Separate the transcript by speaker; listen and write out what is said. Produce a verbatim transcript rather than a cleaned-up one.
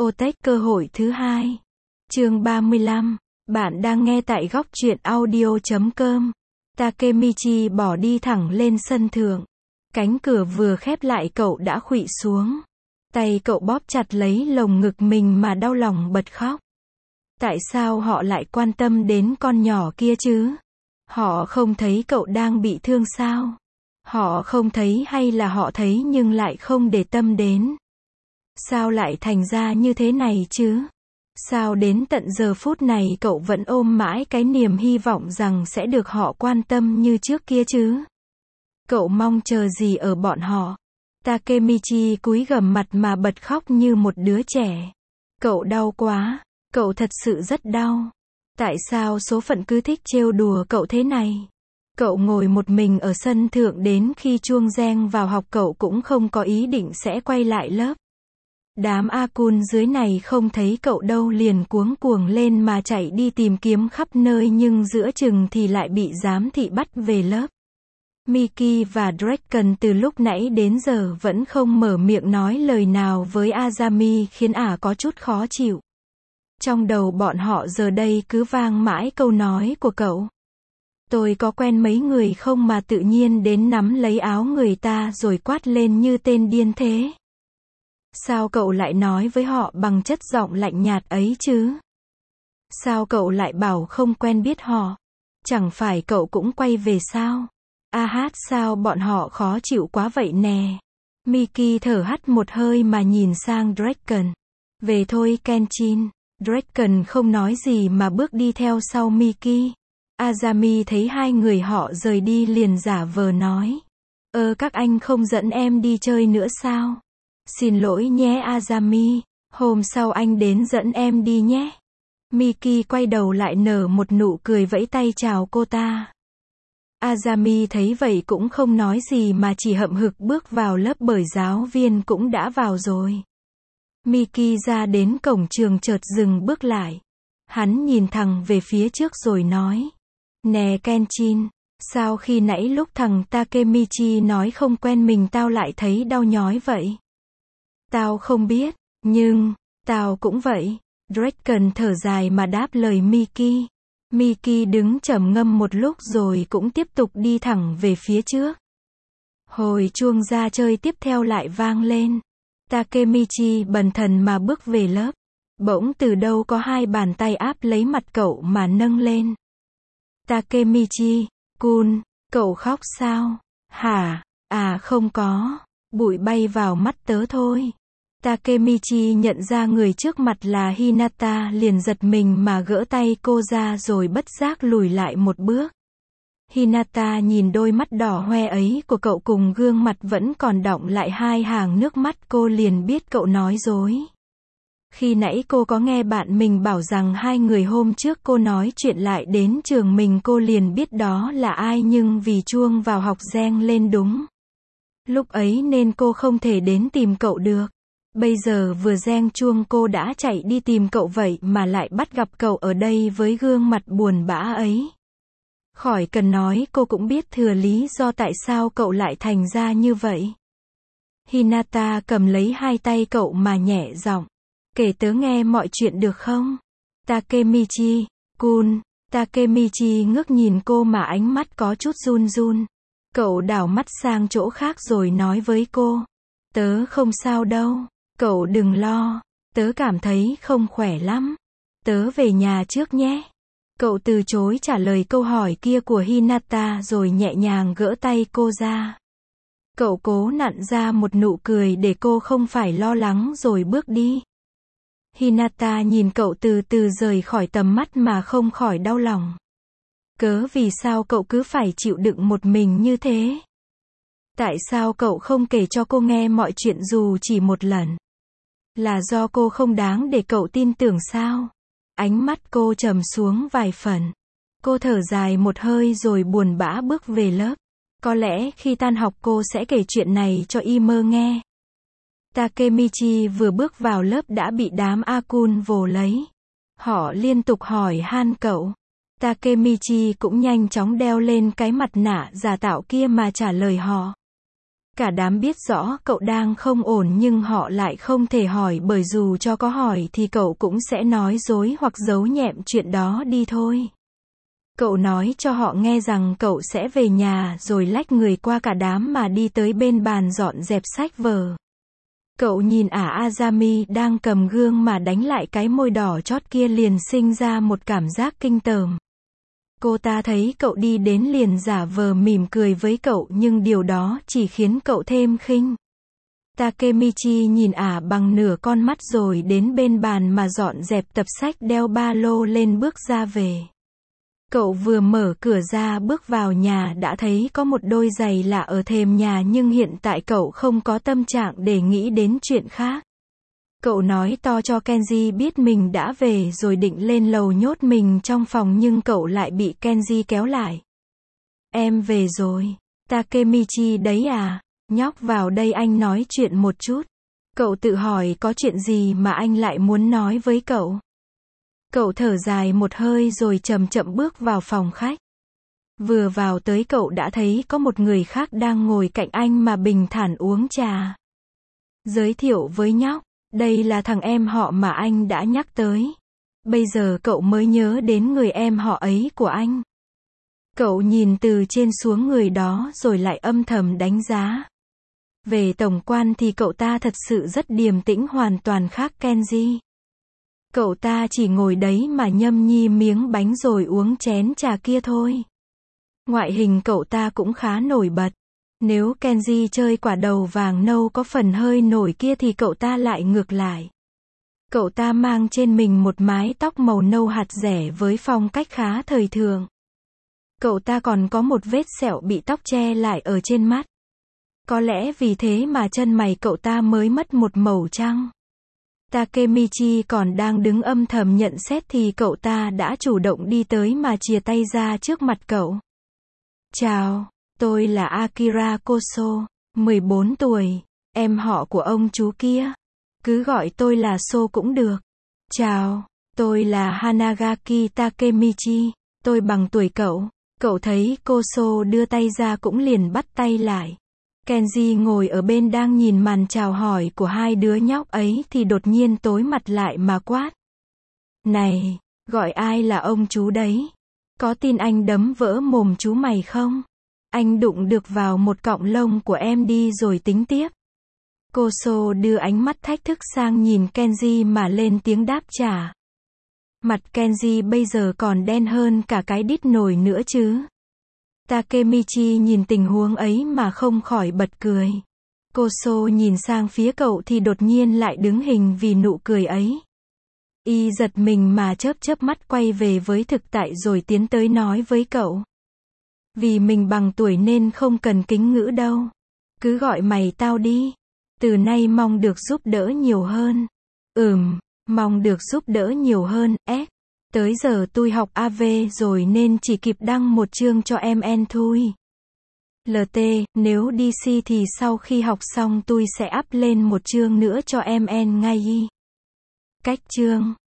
Speaker 1: Bibliotech cơ hội thứ hai. Chương ba mươi lăm. Bạn đang nghe tại góc truyện audio chấm com. Takemichi bỏ đi thẳng lên sân thượng. Cánh cửa vừa khép lại cậu đã khuỵu xuống. Tay cậu bóp chặt lấy lồng ngực mình mà đau lòng bật khóc. Tại sao họ lại quan tâm đến con nhỏ kia chứ? Họ không thấy cậu đang bị thương sao? Họ không thấy hay là họ thấy nhưng lại không để tâm đến? Sao lại thành ra như thế này chứ? Sao đến tận giờ phút này cậu vẫn ôm mãi cái niềm hy vọng rằng sẽ được họ quan tâm như trước kia chứ? Cậu mong chờ gì ở bọn họ? Takemichi cúi gằm mặt mà bật khóc như một đứa trẻ. Cậu đau quá, cậu thật sự rất đau. Tại sao số phận cứ thích trêu đùa cậu thế này? Cậu ngồi một mình ở sân thượng đến khi chuông reng vào học cậu cũng không có ý định sẽ quay lại lớp. Đám A-kun dưới này không thấy cậu đâu liền cuống cuồng lên mà chạy đi tìm kiếm khắp nơi nhưng giữa chừng thì lại bị giám thị bắt về lớp. Miki và Draken từ lúc nãy đến giờ vẫn không mở miệng nói lời nào với Azami khiến ả có chút khó chịu. Trong đầu bọn họ giờ đây cứ vang mãi câu nói của cậu. Tôi có quen mấy người không mà tự nhiên đến nắm lấy áo người ta rồi quát lên như tên điên thế. Sao cậu lại nói với họ bằng chất giọng lạnh nhạt ấy chứ? Sao cậu lại bảo không quen biết họ? Chẳng phải cậu cũng quay về sao? A hát sao bọn họ khó chịu quá vậy nè? Miki thở hắt một hơi mà nhìn sang Draken. Về thôi Kenshin. Draken không nói gì mà bước đi theo sau Miki. Azami thấy hai người họ rời đi liền giả vờ nói. Ơ các anh không dẫn em đi chơi nữa sao? Xin lỗi nhé Azami, hôm sau anh đến dẫn em đi nhé. Miki quay đầu lại nở một nụ cười vẫy tay chào cô ta. Azami thấy vậy cũng không nói gì mà chỉ hậm hực bước vào lớp bởi giáo viên cũng đã vào rồi. Miki ra đến cổng trường chợt dừng bước lại. Hắn nhìn thẳng về phía trước rồi nói. Nè Kenshin, sao khi nãy lúc thằng Takemichi nói không quen mình tao lại thấy đau nhói vậy? Tao không biết, nhưng, tao cũng vậy. Draken thở dài mà đáp lời Miki. Miki đứng trầm ngâm một lúc rồi cũng tiếp tục đi thẳng về phía trước. Hồi chuông ra chơi tiếp theo lại vang lên. Takemichi bần thần mà bước về lớp. Bỗng từ đâu có hai bàn tay áp lấy mặt cậu mà nâng lên. Takemichi, Kun, cậu khóc sao? Hả? À không có. Bụi bay vào mắt tớ thôi. Takemichi nhận ra người trước mặt là Hinata liền giật mình mà gỡ tay cô ra rồi bất giác lùi lại một bước. Hinata nhìn đôi mắt đỏ hoe ấy của cậu cùng gương mặt vẫn còn đọng lại hai hàng nước mắt cô liền biết cậu nói dối. Khi nãy cô có nghe bạn mình bảo rằng hai người hôm trước cô nói chuyện lại đến trường mình cô liền biết đó là ai nhưng vì chuông vào học reng lên đúng lúc ấy nên cô không thể đến tìm cậu được. Bây giờ vừa reng chuông cô đã chạy đi tìm cậu vậy mà lại bắt gặp cậu ở đây với gương mặt buồn bã ấy. Khỏi cần nói cô cũng biết thừa lý do tại sao cậu lại thành ra như vậy. Hinata cầm lấy hai tay cậu mà nhẹ giọng. Kể tớ nghe mọi chuyện được không? Takemichi, Kun. Takemichi ngước nhìn cô mà ánh mắt có chút run run. Cậu đảo mắt sang chỗ khác rồi nói với cô. Tớ không sao đâu. Cậu đừng lo. Tớ cảm thấy không khỏe lắm. Tớ về nhà trước nhé. Cậu từ chối trả lời câu hỏi kia của Hinata rồi nhẹ nhàng gỡ tay cô ra. Cậu cố nặn ra một nụ cười để cô không phải lo lắng rồi bước đi. Hinata nhìn cậu từ từ rời khỏi tầm mắt mà không khỏi đau lòng. Cớ vì sao cậu cứ phải chịu đựng một mình như thế? Tại sao cậu không kể cho cô nghe mọi chuyện dù chỉ một lần? Là do cô không đáng để cậu tin tưởng sao? Ánh mắt cô trầm xuống vài phần. Cô thở dài một hơi rồi buồn bã bước về lớp. Có lẽ khi tan học cô sẽ kể chuyện này cho Imer nghe. Takemichi vừa bước vào lớp đã bị đám A-kun vồ lấy. Họ liên tục hỏi han cậu. Takemichi cũng nhanh chóng đeo lên cái mặt nạ giả tạo kia mà trả lời họ. Cả đám biết rõ cậu đang không ổn nhưng họ lại không thể hỏi bởi dù cho có hỏi thì cậu cũng sẽ nói dối hoặc giấu nhẹm chuyện đó đi thôi. Cậu nói cho họ nghe rằng cậu sẽ về nhà rồi lách người qua cả đám mà đi tới bên bàn dọn dẹp sách vở. Cậu nhìn ả Azami đang cầm gương mà đánh lại cái môi đỏ chót kia liền sinh ra một cảm giác kinh tởm. Cô ta thấy cậu đi đến liền giả vờ mỉm cười với cậu nhưng điều đó chỉ khiến cậu thêm khinh. Takemichi nhìn ả bằng nửa con mắt rồi đến bên bàn mà dọn dẹp tập sách đeo ba lô lên bước ra về. Cậu vừa mở cửa ra bước vào nhà đã thấy có một đôi giày lạ ở thềm nhà nhưng hiện tại cậu không có tâm trạng để nghĩ đến chuyện khác. Cậu nói to cho Kenji biết mình đã về rồi định lên lầu nhốt mình trong phòng nhưng cậu lại bị Kenji kéo lại. Em về rồi. Takemichi đấy à? Nhóc vào đây anh nói chuyện một chút. Cậu tự hỏi có chuyện gì mà anh lại muốn nói với cậu. Cậu thở dài một hơi rồi chậm chậm bước vào phòng khách. Vừa vào tới cậu đã thấy có một người khác đang ngồi cạnh anh mà bình thản uống trà. Giới thiệu với nhóc, đây là thằng em họ mà anh đã nhắc tới. Bây giờ cậu mới nhớ đến người em họ ấy của anh. Cậu nhìn từ trên xuống người đó rồi lại âm thầm đánh giá. Về tổng quan thì cậu ta thật sự rất điềm tĩnh hoàn toàn khác Kenji. Cậu ta chỉ ngồi đấy mà nhâm nhi miếng bánh rồi uống chén trà kia thôi. Ngoại hình cậu ta cũng khá nổi bật. Nếu Kenji chơi quả đầu vàng nâu có phần hơi nổi kia thì cậu ta lại ngược lại. Cậu ta mang trên mình một mái tóc màu nâu hạt rẻ với phong cách khá thời thượng. Cậu ta còn có một vết sẹo bị tóc che lại ở trên mắt. Có lẽ vì thế mà chân mày cậu ta mới mất một màu trắng. Takemichi còn đang đứng âm thầm nhận xét thì cậu ta đã chủ động đi tới mà chìa tay ra trước mặt cậu. Chào, tôi là Akira Koso, mười bốn tuổi, em họ của ông chú kia. Cứ gọi tôi là So cũng được. Chào, tôi là Hanagaki Takemichi, tôi bằng tuổi cậu. Cậu thấy Koso đưa tay ra cũng liền bắt tay lại. Kenji ngồi ở bên đang nhìn màn chào hỏi của hai đứa nhóc ấy thì đột nhiên tối mặt lại mà quát. Này, gọi ai là ông chú đấy? Có tin anh đấm vỡ mồm chú mày không? Anh đụng được vào một cọng lông của em đi rồi tính tiếp. Koso đưa ánh mắt thách thức sang nhìn Kenji mà lên tiếng đáp trả. Mặt Kenji bây giờ còn đen hơn cả cái đít nồi nữa chứ. Takemichi nhìn tình huống ấy mà không khỏi bật cười. Koso nhìn sang phía cậu thì đột nhiên lại đứng hình vì nụ cười ấy. Y giật mình mà chớp chớp mắt quay về với thực tại rồi tiến tới nói với cậu. Vì mình bằng tuổi nên không cần kính ngữ đâu. Cứ gọi mày tao đi. Từ nay mong được giúp đỡ nhiều hơn. Ừm, mong được giúp đỡ nhiều hơn, S. Tới giờ tôi học a vê rồi nên chỉ kịp đăng một chương cho em en thôi. lờ tê, nếu đê xê thì sau khi học xong tôi sẽ up lên một chương nữa cho em en ngay. Cách chương